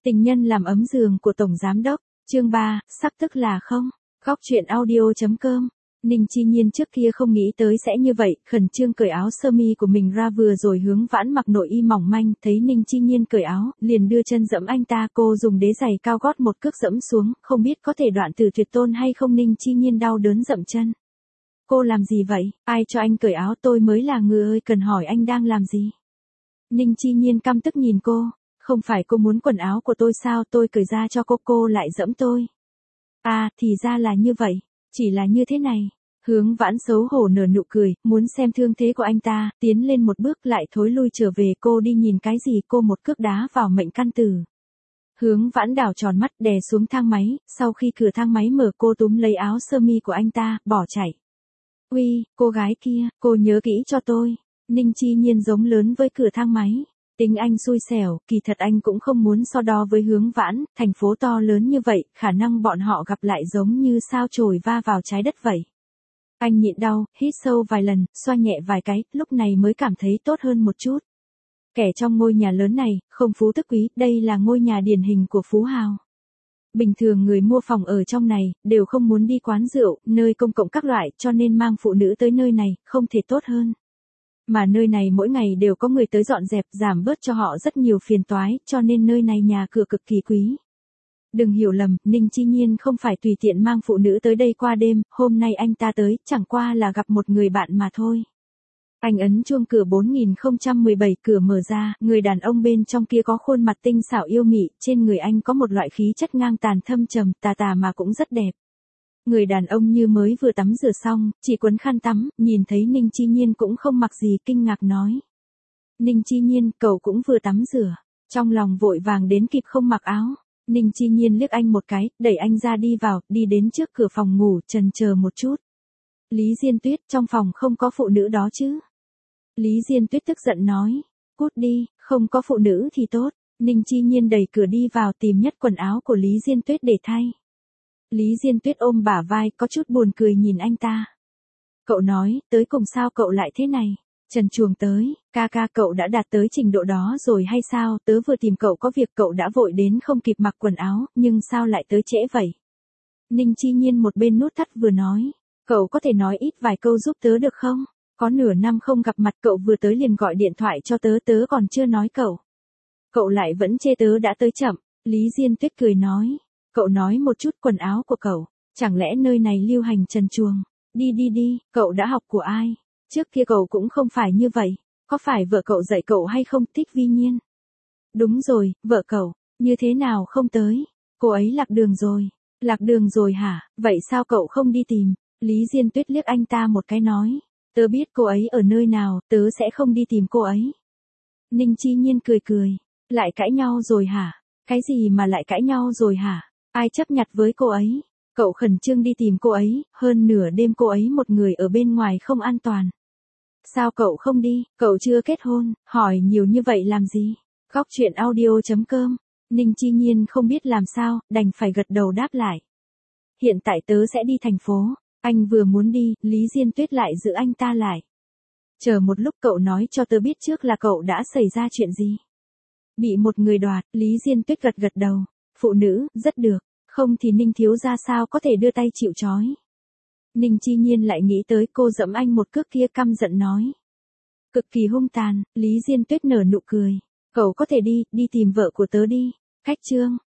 Tình nhân làm ấm giường của Tổng Giám Đốc, chương 3, sắp tức là không. Góc truyện audio.com. Ninh Chi Nhiên trước kia không nghĩ tới sẽ như vậy, khẩn trương cởi áo sơ mi của mình ra vừa rồi hướng Vãn mặc nội y mỏng manh, thấy Ninh Chi Nhiên cởi áo, liền đưa chân dẫm anh ta, cô dùng đế giày cao gót một cước dẫm xuống, không biết có thể đoạn tử tuyệt tôn hay không. Ninh Chi Nhiên đau đớn dậm chân. Cô làm gì vậy, ai cho anh cởi áo, tôi mới là người ơi, cần hỏi anh đang làm gì. Ninh Chi Nhiên căm tức nhìn cô, không phải cô muốn quần áo của tôi sao, tôi cởi ra cho cô lại dẫm tôi. À, thì ra là như vậy, chỉ là như thế này. Hướng Vãn xấu hổ nở nụ cười, muốn xem thương thế của anh ta, tiến lên một bước lại thối lui trở về. Cô đi nhìn cái gì, cô một cước đá vào mệnh căn tử. Hướng Vãn đảo tròn mắt đè xuống thang máy, sau khi cửa thang máy mở cô túm lấy áo sơ mi của anh ta, bỏ chạy. Uy, cô gái kia, cô nhớ kỹ cho tôi. Ninh Chi Nhiên giống lớn với cửa thang máy. Tính anh xui xẻo, kỳ thật anh cũng không muốn so đo với Hướng Vãn, thành phố to lớn như vậy, khả năng bọn họ gặp lại giống như sao chổi va vào trái đất vậy. Anh nhịn đau, hít sâu vài lần, xoa nhẹ vài cái, lúc này mới cảm thấy tốt hơn một chút. Kẻ trong ngôi nhà lớn này, không phú tức quý, đây là ngôi nhà điển hình của phú hào. Bình thường người mua phòng ở trong này, đều không muốn đi quán rượu, nơi công cộng các loại, cho nên mang phụ nữ tới nơi này, không thể tốt hơn. Mà nơi này mỗi ngày đều có người tới dọn dẹp, giảm bớt cho họ rất nhiều phiền toái, cho nên nơi này nhà cửa cực kỳ quý. Đừng hiểu lầm, Ninh Chi Nhiên không phải tùy tiện mang phụ nữ tới đây qua đêm, hôm nay anh ta tới, chẳng qua là gặp một người bạn mà thôi. Anh ấn chuông cửa 4017, cửa mở ra, người đàn ông bên trong kia có khuôn mặt tinh xảo yêu mị, trên người anh có một loại khí chất ngang tàn thâm trầm, tà tà mà cũng rất đẹp. Người đàn ông như mới vừa tắm rửa xong, chỉ quấn khăn tắm, nhìn thấy Ninh Chi Nhiên cũng không mặc gì, kinh ngạc nói. Ninh Chi Nhiên, cậu cũng vừa tắm rửa. Trong lòng vội vàng đến kịp không mặc áo. Ninh Chi Nhiên liếc anh một cái, đẩy anh ra đi vào, đi đến trước cửa phòng ngủ, chần chờ một chút. Lý Diên Tuyết, trong phòng không có phụ nữ đó chứ? Lý Diên Tuyết tức giận nói. Cút đi, không có phụ nữ thì tốt. Ninh Chi Nhiên đẩy cửa đi vào, tìm nhất quần áo của Lý Diên Tuyết để thay. Lý Diên Tuyết ôm bả vai, có chút buồn cười nhìn anh ta. Cậu nói, tới cùng sao cậu lại thế này? Trần Truồng tới, ca cậu đã đạt tới trình độ đó rồi hay sao? Tớ vừa tìm cậu có việc, cậu đã vội đến không kịp mặc quần áo, nhưng sao lại tới trễ vậy? Ninh Chi Nhiên một bên nút thắt vừa nói, cậu có thể nói ít vài câu giúp tớ được không? Có nửa năm không gặp mặt, cậu vừa tới liền gọi điện thoại cho tớ, tớ còn chưa nói cậu. Cậu lại vẫn chê tớ đã tới chậm. Lý Diên Tuyết cười nói, cậu nói một chút quần áo của cậu, chẳng lẽ nơi này lưu hành Trần Truồng? Đi, cậu đã học của ai? Trước kia cậu cũng không phải như vậy, có phải vợ cậu dạy cậu hay không? Thích Vi Nhiên. Đúng rồi, vợ cậu, như thế nào không tới? Cô ấy lạc đường rồi hả? Vậy sao cậu không đi tìm? Lý Diên Tuyết liếc anh ta một cái nói, tớ biết cô ấy ở nơi nào, tớ sẽ không đi tìm cô ấy. Ninh Chi Nhiên cười, lại cãi nhau rồi hả? Cái gì mà lại cãi nhau rồi hả? Ai chấp nhặt với cô ấy? Cậu khẩn trương đi tìm cô ấy, hơn nửa đêm cô ấy một người ở bên ngoài không an toàn. Sao cậu không đi, cậu chưa kết hôn, hỏi nhiều như vậy làm gì? Góc truyện audio.com. Ninh Chi Nhiên không biết làm sao, đành phải gật đầu đáp lại. Hiện tại tớ sẽ đi thành phố. Anh vừa muốn đi, Lý Diên Tuyết lại giữ anh ta lại. Chờ một lúc, cậu nói cho tớ biết trước là cậu đã xảy ra chuyện gì. Bị một người đoạt, Lý Diên Tuyết gật đầu. Phụ nữ, rất được, không thì Ninh thiếu gia sao có thể đưa tay chịu trói. Ninh Chi Nhiên lại nghĩ tới cô dẫm anh một cước kia, căm giận nói. Cực kỳ hung tàn. Lý Diên Tuyết nở nụ cười. Cậu có thể đi tìm vợ của tớ đi. Khách trương,